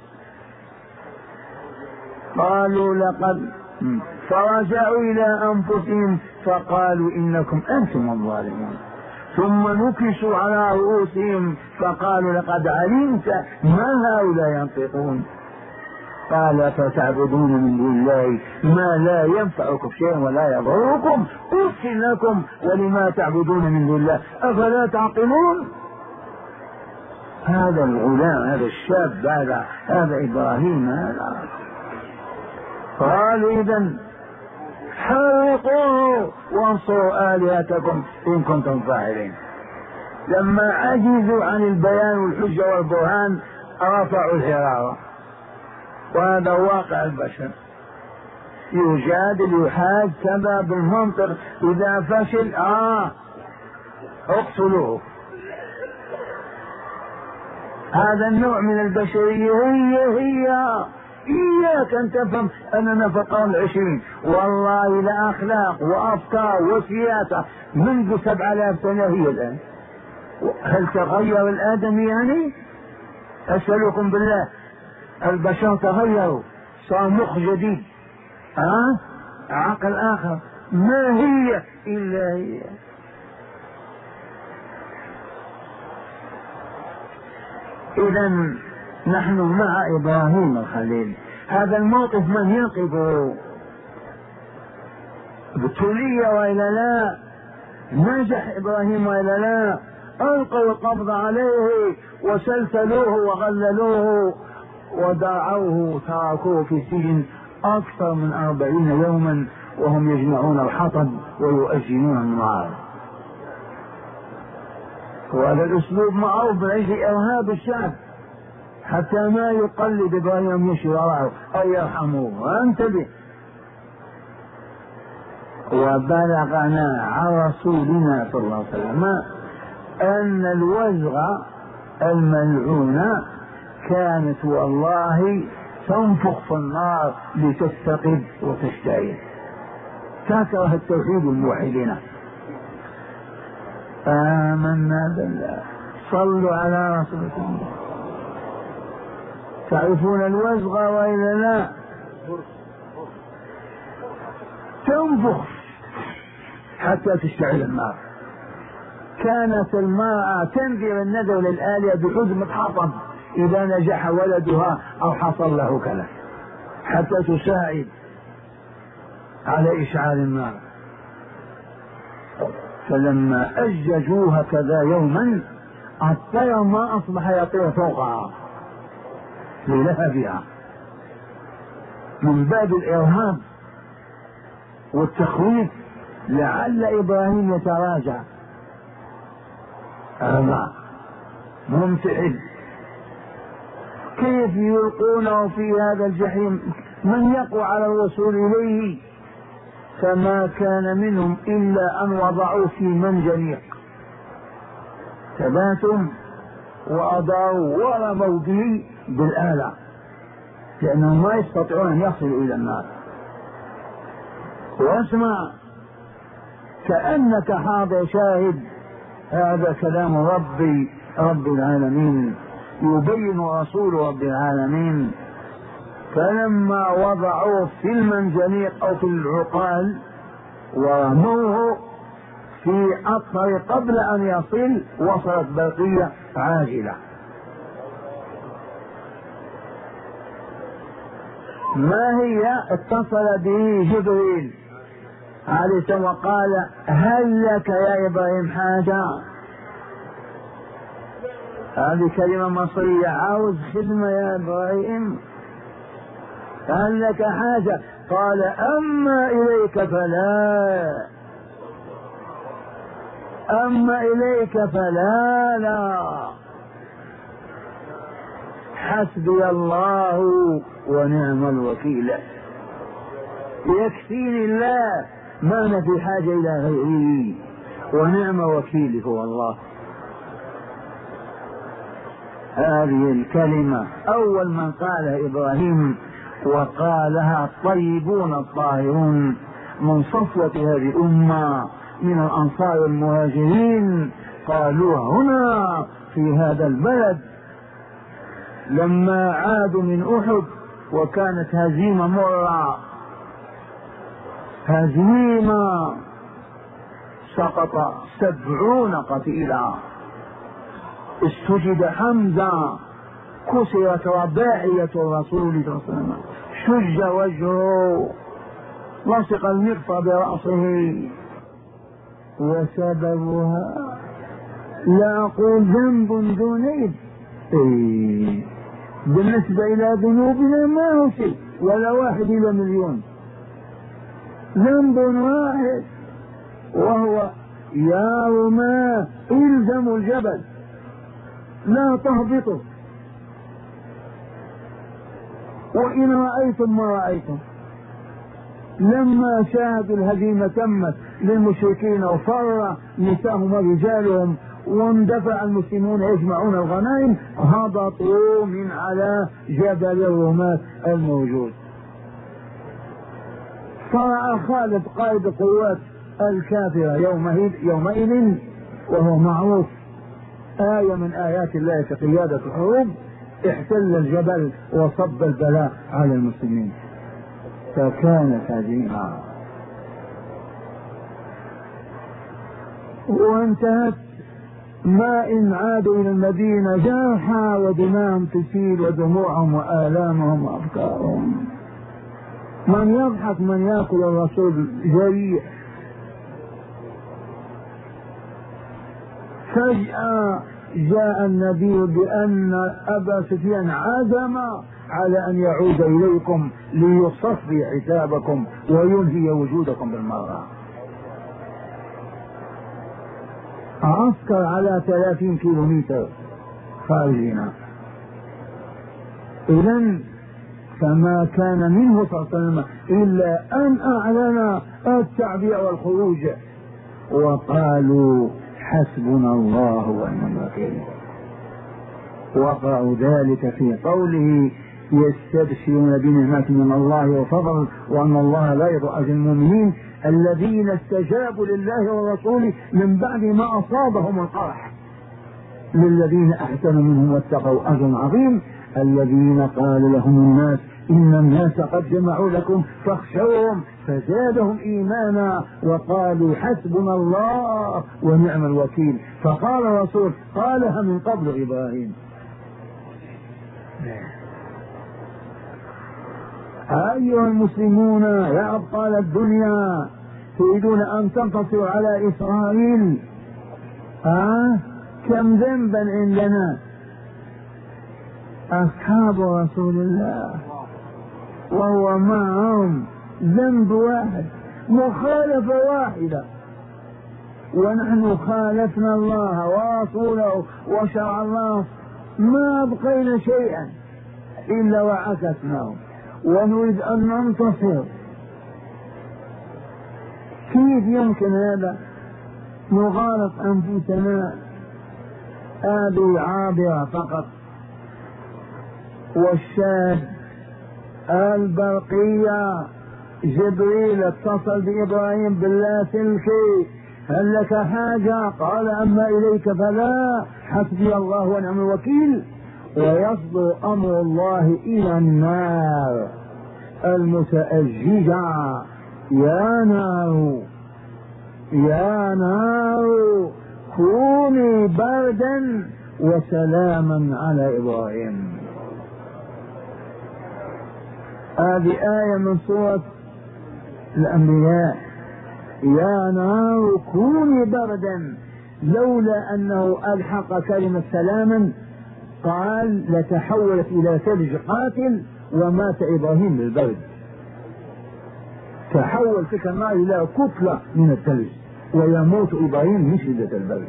قالوا لقد فرجعوا إلى أنفسهم فقالوا إنكم أنتم الظالمون. ثم نكسوا على رؤوسهم فقالوا لقد علمت ما هؤلاء ينطقون. قال فتعبدون من دون الله ما لا ينفعكم شيئا ولا يضركم أف لكم ولما تعبدون من دون الله أفلا تعقلون. هذا الغلام، هذا الشاب، هذا هذا إبراهيم هذا. قالوا إذن حرقوه وانصروا آلهتكم إن كنتم فاعلين. لما عجزوا عن البيان والحجة والبرهان رفعوا الحرارة. وهذا واقع البشر، يجادل يحاج كذا بالمنطق، إذا فشل آه اقتلوه. هذا النوع من البشرية هي هي إياك أن تفهم أننا في القرن العشرين والله لا أخلاق وأفكار وسياسة منذ سبع آلاف سنة هي الآن. هل تغير الآدم يعني؟ أسألكم بالله، البشر تغيروا، صار مخ جديد، ها أه؟ عقل آخر، ما هي إلا هي. إذا نحن مع إبراهيم الخليل. هذا الموقف من يقفه؟ بتولية وإلا لا؟ نجح إبراهيم وإلا لا؟ ألقوا القبض عليه وسلسلوه وغللوه ودعوه تركوه في السجن أكثر من أربعين يوما وهم يجمعون الحطب ويؤجنون النار. وهذا الأسلوب معروف من أجل إرهاب الشعب حتى ما يقلد إبراهيم يمشي وراءه أو يرحموه. انتبه. وبلغنا عن رسولنا صلى الله عليه وسلم أن الوزغة الملعونة كانت والله تنفخ في النار لتستقب وتشتعل. تكره التوحيد الموحدين. آمنا بالله. صلوا على رسولكم. تعرفون الوزغة وإلا لا؟ تنفخ حتى تشتعل النار. كانت المرأة تنذر الندى للآلهة بحزمة حطب إذا نجح ولدها أو حصل له كذا، حتى تساعد على إشعال النار. فلما أججوها كذا يوما الطير ما أصبح يطير فوقها للهبها من باب الإرهاب والتخويف، لعل إبراهيم يتراجع. أما ممتعد كيف يلقونه في هذا الجحيم؟ من يقوى على الوصول إليه؟ فما كان منهم إلا أن وضعوا في منجنيق، ثباتهم وأضاءوا ورموا به بالآلة، لأنهم ما يستطيعون أن يصلوا إلى النار. واسمع كأنك حاضر شاهد، هذا كلام ربي رب العالمين يبين رسول رب العالمين. فلما وضعوه في المنجنيق أو في العقال ورموه في الطريق قبل أن يصل، وصلت برقية عاجلة. ما هي؟ اتصل به جبريل عليه السلام وقال هل لك يا إبراهيم حاجة؟ هذه كلمة مصرية، عاوز خدمة يا إبراهيم، هل لك حاجة؟ قال أما إليك فلا، أما إليك فلا لا، حسبي الله ونعم الوكيل، يكفيني الله، ما أنا في حاجة إلى غيره، ونعم وكيلي هو الله. هذه الكلمة أول من قالها إبراهيم، وقالها الطيبون الطاهرون من صفوة هذه الأمة من الأنصار المهاجرين، قالوها هنا في هذا البلد لما عادوا من أحد، وكانت هزيمة مرة، هزيمة سقط سبعون قتيلا، استشهد حمزة، كسرت رباعية الرسول صلى الله عليه وسلم، شج وجهه، لصق المغفر برأسه. وسببها لا أقول ذنب ذنوب، إيه بالنسبة إلى ذنوبنا ما هو شيء، ولا واحد إلى مليون، ذنب واحد، وهو يا رماة إلزموا الجبل لا تهبطوا، وإن رأيتم ما رأيتم. لما شاهدوا الهزيمة تمت للمشركين وفر نساءهم ورجالهم واندفع المسلمون يجمعون الغنائم، هبطوا من على جبل الرماة الموجود. فرأى خالد قائد القوات الكافرة يومئذ, يومئذ وهو معروف آية من آيات الله في قيادة الحروب، احتل الجبل وصب البلاء على المسلمين، فكانت هزيمة وانتهت. ما إن عادوا إلى المدينة جرحى ودماءهم تسيل ودموعهم وآلامهم وأفكارهم. من يضحك من يأكل الرسول جريء. فجأة جاء النبي بأن أبا سفيان عزم على أن يعود إليكم ليصفي حسابكم وينهي وجودكم بالمرة. عسكر على ثلاثين كيلومتر خارجنا. إذن فما كان منه صلى الله عليه وسلم إلا أن أعلن التعبير والخروج، وقالوا حسبنا الله ونعم الوكيل. وقعوا ذلك في قوله يستبشرون بنعمة من الله وفضل وأن الله لا يضيع أجر المؤمنين الذين استجابوا لله والرسول من بعد ما أصابهم القرح، للذين أحسنوا منهم واتقوا أجر عظيم. الذين قال لهم الناس إن الناس قد جمعوا لكم فاخشوهم فزادهم إيمانا وقالوا حسبنا الله ونعم الوكيل. فقال الرسول قالها من قبل إبراهيم بنصره. أيها المسلمون يا أبطال الدنيا، تريدون أن تنتصروا على إسرائيل؟ آه كم ذنبا عندنا أصحاب رسول الله وهو معهم ذنب واحد، مخالفة واحدة، ونحن خالفنا الله ورسوله وشرع الله، ما أبقينا شيئا إلا وعكسناه، ونريد أن ننتصر. كيف يمكن هذا؟ نغالط أنفسنا. هذه عابرة فقط. والشاهد البرقية جبريل اتصل بإبراهيم باللاسلكي، هل لك حاجة؟ قال أما إليك فلا، حسبي الله ونعم الوكيل. ويصدر أمر الله إلى النار المتأججة، يا نار يا نار كوني بردا وسلاما على إبراهيم. هذه آية من سورة الأنبياء، يا نار كوني بردا. لولا أنه ألحق كلمة سلاما قال لتحولت إلى ثلج قاتل ومات إبراهيم بالبرد. تحول تلك النار إلى كتلة من الثلج ويموت إبراهيم من شدة البرد.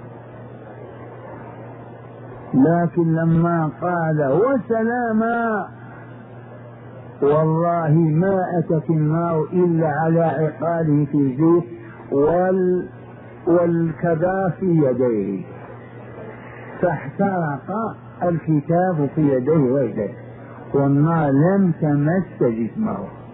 لكن لما قال وسلاما، والله ما أتت النار إلا على عقاله في الزيت وال والكذا في يديه، فاحترق الكتاب في يديه ويديه، والنار لم تمس جسمه.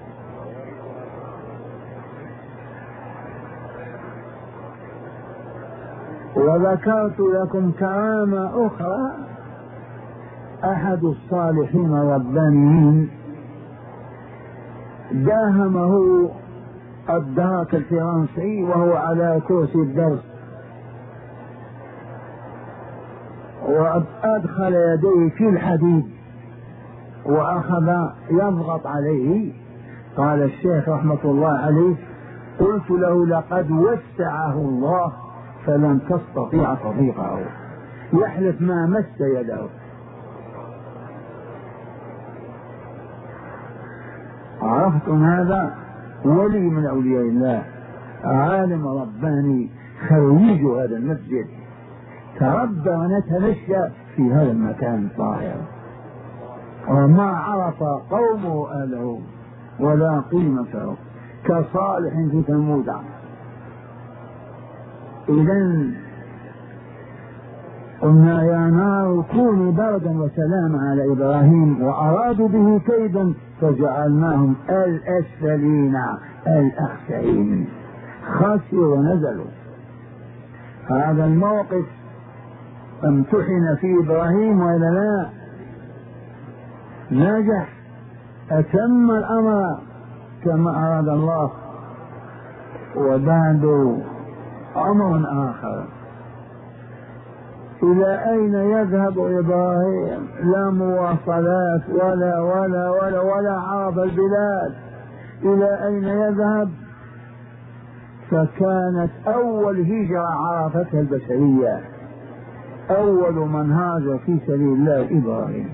وذكرت لكم كرامة أخرى. أحد الصالحين الربانيين داهمه الدهاك الفرنسي وهو على كرسي الدرس، وأدخل يديه في الحديد وأخذ يضغط عليه. قال الشيخ رحمة الله عليه: قلت له لقد وسعه الله فلن تستطيع تضييقه، يحلف ما مس يده. عرفتم هذا؟ ولي من أولياء الله، عالم رباني، خريج هذا المسجد، تربى ونتمشى في هذا المكان الطاهر، وما عرف قومه أهله ولا قيمته، كصالح في ثمود. إذن قلنا يا نار كوني بردا وسلاما على إبراهيم، وأرادوا به كيدا فجعلناهم الأسفلين الأخسرين، خسروا ونزلوا. هذا الموقف امتحن فيه إبراهيم وإلا لا؟ نجح، أتم الأمر كما أراد الله. وبعد أمر آخر، إلى أين يذهب إبراهيم؟ لا مواصلات ولا ولا ولا ولا عرف البلاد، إلى أين يذهب؟ فكانت أول هجرة عرفتها البشرية، أول من هاجر في سبيل الله إبراهيم،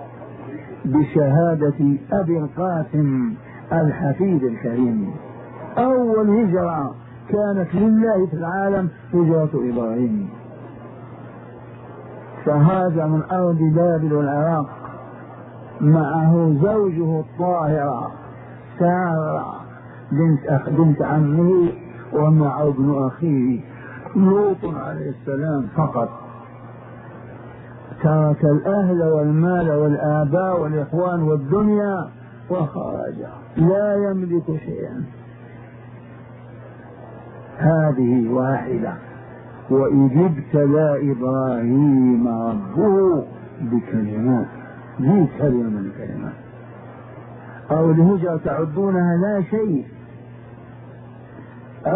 بشهادة أبي القاسم الحفيد الكريم. أول هجرة كانت لله في العالم هجرة إبراهيم، فهاجر من أرض بابل والعراق معه زوجه الطاهرة سارة بنت أخ بنت عمه، ومع ابن أخيه لوط عليه السلام فقط. ترك الأهل والمال والآباء والإخوان والدنيا وخرج لا يملك شيئا. هذه واحدة. وإذ ابتلى إبراهيم ربه بكلمات، ذي كلمة من الكلمات. أو الهجرة تعدونها لا شيء.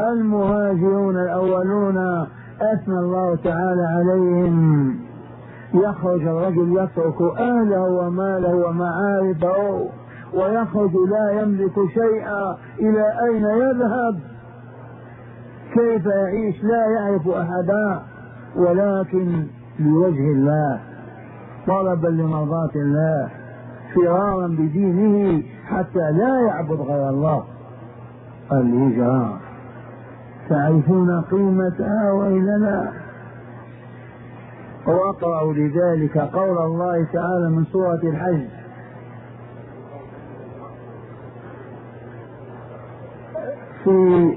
المهاجرون الأولون أثنى الله تعالى عليهم يخرج الرجل يترك أهله وماله ومعارفه ويخرج لا يملك شيئا، إلى أين يذهب؟ كيف يعيش؟ لا يعرف أحدا، ولكن لوجه الله، طلبا لمرضاة الله، فرارا بدينه حتى لا يعبد غير الله. الهجرة تعرفون قيمتها وإلا لا؟ وأقرأ لذلك قول الله تعالى من سورة الحج: في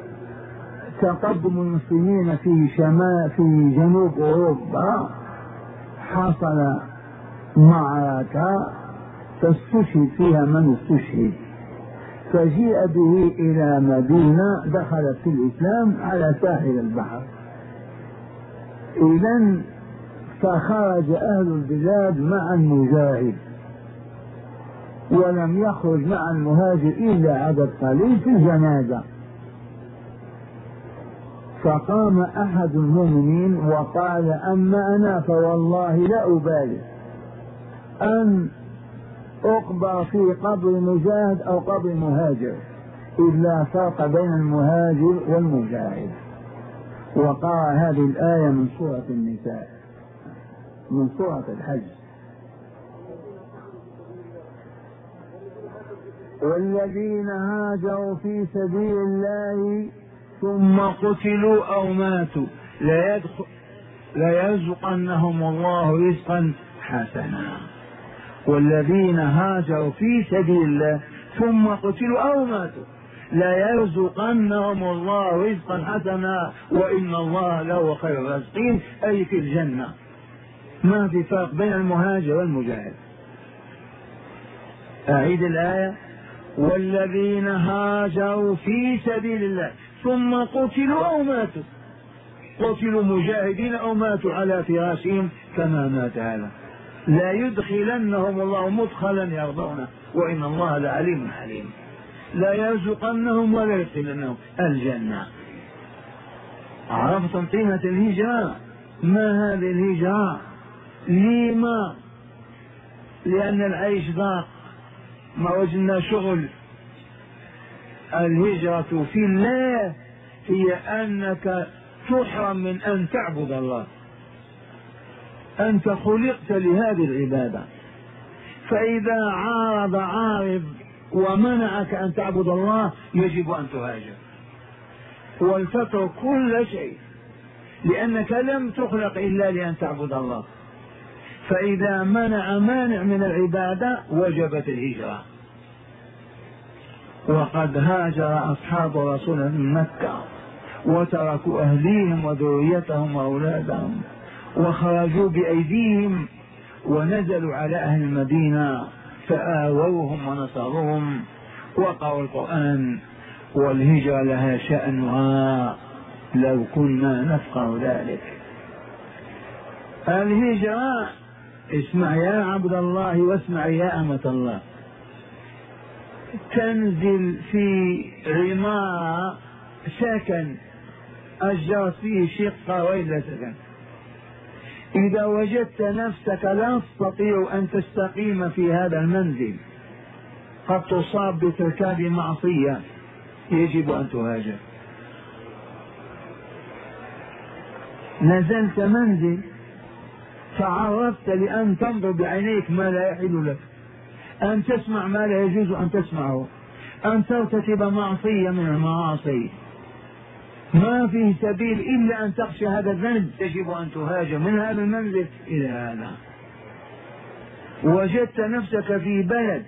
تقدم المسلمين في شمال في جنوب أوروبا حصل معركة فاستشهد فيها من استشهد، فجيء به إلى مدينة دخلت في الإسلام على ساحل البحر. إذن فخرج أهل البلاد مع المجاهد، ولم يخرج مع المهاجر إلا عدد قليل في الجنازة. فقام أحد المؤمنين وقال: أما أنا فوالله لا أبالي أن أقبر في قبر مجاهد أو قبر مهاجر، إلا فرق بين المهاجر والمجاهد. وقرأ هذه الآية من سورة النساء من سورة الحج: والذين هاجروا في سبيل الله ثم قتلوا أو ماتوا ليرزقنهم الله رزقا حسنا. والذين هاجروا في سبيل الله ثم قتلوا أو ماتوا ليرزقنهم الله رزقا حسنا وإن الله لهو خير الرازقين، أي في الجنة. ما في فرق بين المهاجر والمجاهد. أعيد الآية: والذين هاجروا في سبيل الله ثم قتلوا أو ماتوا، قتلوا مجاهدين أو ماتوا على فراشهم كما مات هذا، لا يدخلنهم الله مدخلا يرضونه وإن الله لعليم حليم. لا يرزقنهم ولا يدخلنهم الجنة. عرفتم قيمة الهجرة؟ ما هذه الهجرة؟ لما؟ لأن العيش ضاق، ما وجدنا شغل. الهجرة في الله هي أنك تحرم من أن تعبد الله. أنت خلقت لهذه العبادة، فإذا عارض عارض ومنعك أن تعبد الله يجب أن تهاجر ولتترك كل شيء، لأنك لم تخلق إلا لأن تعبد الله. فإذا منع مانع من العبادة وجبت الهجرة. وقد هاجر أصحاب رسول من مكة وتركوا أهليهم وذريتهم وأولادهم وخرجوا بأيديهم ونزلوا على أهل المدينة فآووهم ونصروهم. وقرأوا القرآن: والهجرة لها شأنها لو كنا نفقه ذلك. الهجرة، اسمع يا عبد الله واسمع يا أمة الله، تنزل في عمارة سكن أشجار فيه شقة وإلا سكن، إذا وجدت نفسك لا تستطيع أن تستقيم في هذا المنزل، قد تصاب بتركاب معصية، يجب أن تهاجر. نزلت منزل تعرضت لأن تنظر بعينيك ما لا يحل لك، أن تسمع ما لا يجوز أن تسمعه، أن ترتكب معصية من المعاصي، ما فيه سبيل إلا أن تخشى هذا الذنب، يجب أن تهاجر من هذا المنزل إلى هذا. وجدت نفسك في بلد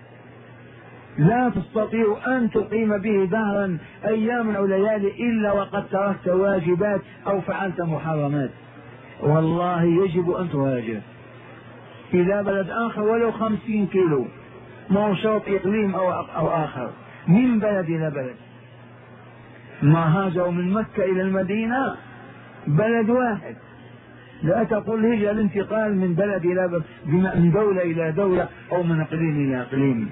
لا تستطيع أن تقيم به دهرا أيام أو ليالي إلا وقد تركت واجبات أو فعلت محرمات، والله يجب أن تهاجر إلى بلد آخر ولو خمسين كيلو، ما هو شرط إقليم أو, أو آخر، من بلد إلى بلد. ما هاجروا من مكة إلى المدينة بلد واحد، لا تقول هجرة الانتقال من بلد إلى بلد، من دولة إلى دولة أو من إقليم إلى إقليم.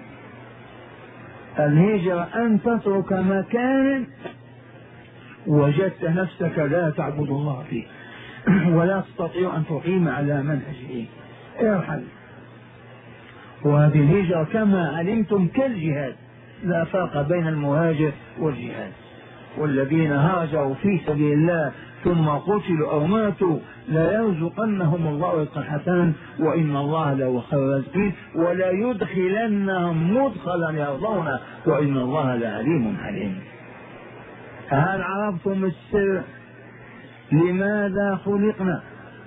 الهجرة أن تترك مكان وجدت نفسك لا تعبد الله فيه، ولا تستطيع أن تقيم على منهجه، ارحل. وهذه الهجرة كما علمتم كالجهاد، لا فرق بين المهاجر والجهاد. والذين هاجروا في سبيل الله ثم قتلوا أو ماتوا لا يرزقنهم الله رزقا حسنا وإن الله لهو خير الرازقين ولا يدخلنهم مدخلا يرضونه وإن الله لعليم حليم. هل عرفتم السر لماذا خلقنا؟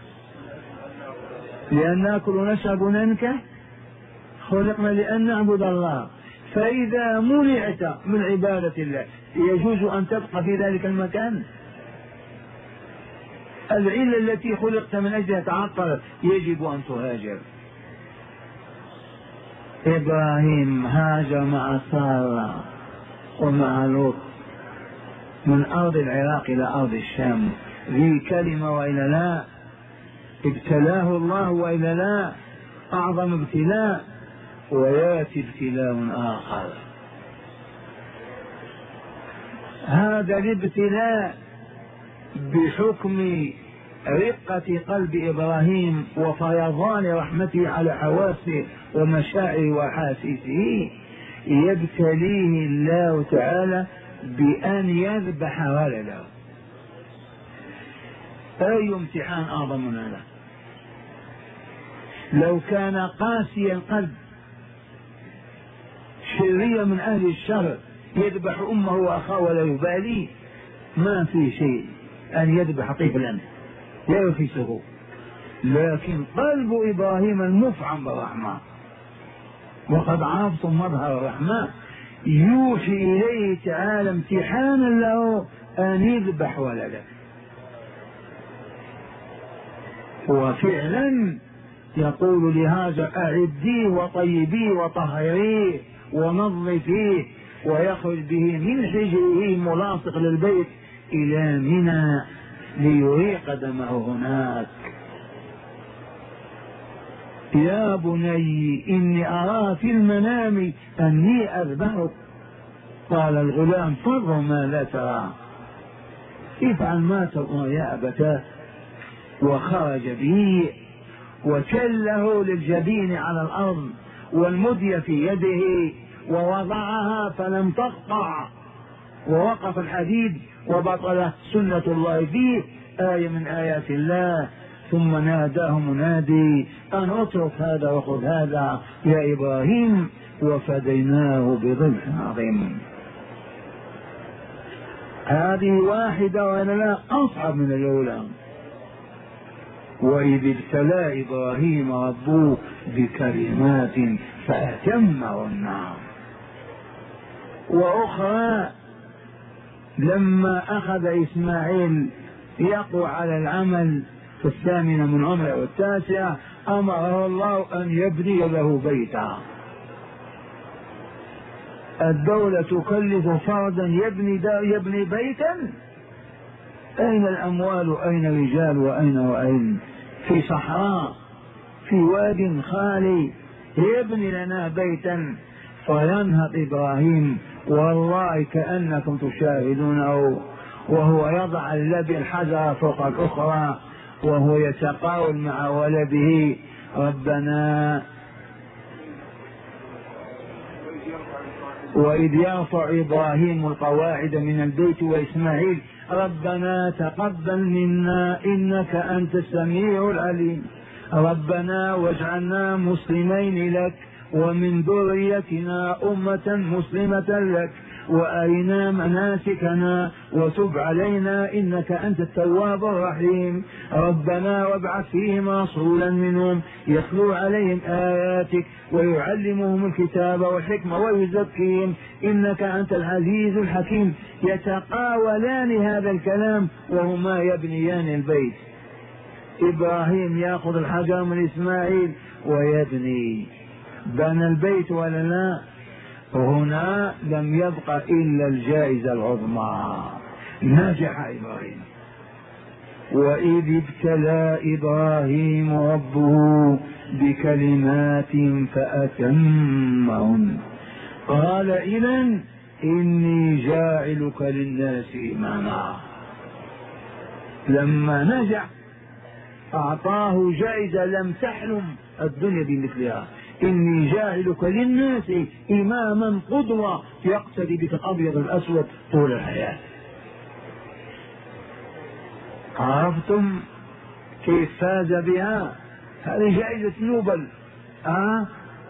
لأن نأكل ونشرب وننكح؟ خلقنا لأن نعبد الله. فإذا منعت من عبادة الله يجوز أن تبقى في ذلك المكان؟ العلة التي خلقت من أجلها تعطلت، يجب أن تهاجر. إبراهيم هاجر مع سارة ومع لوط من أرض العراق إلى أرض الشام، ذي كلمة وإلا لا؟ ابتلاه الله وإلا لا؟ أعظم ابتلاء. وياتي ابتلاء آخر، هذا الابتلاء بحكم رقة قلب إبراهيم وفيضان رحمته على حواسه ومشاعره وأحاسيسه، يبتليه الله تعالى بأن يذبح ولده. أي امتحان أعظم من هذا؟ لو كان قاسي القلب شرية من أهل الشر يذبح أمه وأخاه ولا يبالي، ما في شيء أن يذبح طفلا لا يفسه. لكن قلب إبراهيم المفعم بالرحمة، وقد عرفتم مظهر الرحمة، يوحي إليه تعالى امتحانا له أن يذبح ولده. وفعلا يقول لهاجر أعديه وطيبيه وطهريه ونظفيه، ويخرج به من حجره ملاصق للبيت إلى منى ليريق دمه هناك. يا بني إني أرى في المنام أني أذبحك. قال الغلام فر ما لا ترى، افعل ما ترى يا أبتاه. وخرج به وشله للجبين على الأرض والمدية في يده ووضعها فلم تقطع، ووقف الحديد وبطلت سنة الله فيه، آية من آيات الله. ثم ناداه منادي أن اترك هذا وخذ هذا يا إبراهيم، وفديناه بذبح عظيم. هذه واحدة وأنا لا أصعب من الأولى. وإذ ابتلى إبراهيم ربه بكلمات فأتمهن. وأخرى لما أخذ إسماعيل يقوى على العمل في الثامنة من عمره والتاسعة أمره الله أن يبني له بيتا. الدولة تكلف فردا يبني, يبني بيتا؟ أين الأموال وأين الرجال وأين وأين؟ في صحراء في واد خالي يبني لنا بيتا. فينهض إبراهيم والله كأنكم تشاهدونه وهو يضع الذي الحجر فوق الأخرى وهو يتقاول مع ولده ربنا وإذ يرفع إبراهيم القواعد من البيت وإسماعيل ربنا تقبل منا إنك أنت السميع العليم ربنا واجعلنا مسلمين لك ومن ذريتنا أمة مسلمة لك وأرنا مناسكنا وتب علينا إنك أنت التواب الرحيم ربنا وابعث فيهم رسولا منهم يتلو عليهم آياتك ويعلمهم الكتاب والحكمة ويزكيهم إنك أنت العزيز الحكيم. يتقاولان هذا الكلام وهما يبنيان البيت. إبراهيم يأخذ الحجر من إسماعيل ويبني. بنى البيت ولا لا؟ هنا لم يبق إلا الجائزة العظمى، نجح إبراهيم. وإذ ابتلى إبراهيم ربه بكلمات فأتمهن قال إذن إني جاعلك للناس إماما. لما نجح أعطاه جائزة لم تحلم الدنيا بمثلها. إني جاعلك للناس إماما قدوة يقتدي بك الأبيض الأسود طول الحياة. عرفتم كيف فاز بها؟ هذه جائزة نوبل. أه؟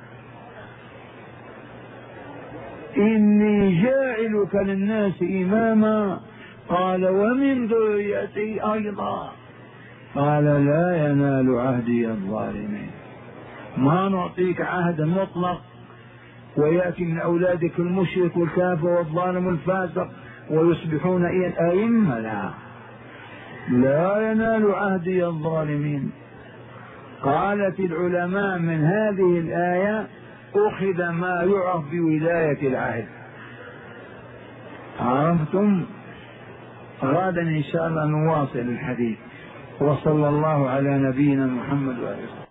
إني جاعلك للناس إماما، قال ومن ذريتي أيضا، قال لا ينال عهدي الظالمين. ما نعطيك عهدا مطلق ويأتي من أولادك المشرك والكافر والظالم الفاسق ويصبحون أئمة، لا لا ينال عهدي الظالمين. قالت العلماء من هذه الآية أخذ ما يعرف بولاية العهد. عرفتم؟ غدا إن شاء الله نواصل الحديث. وصلى الله على نبينا محمد وآله.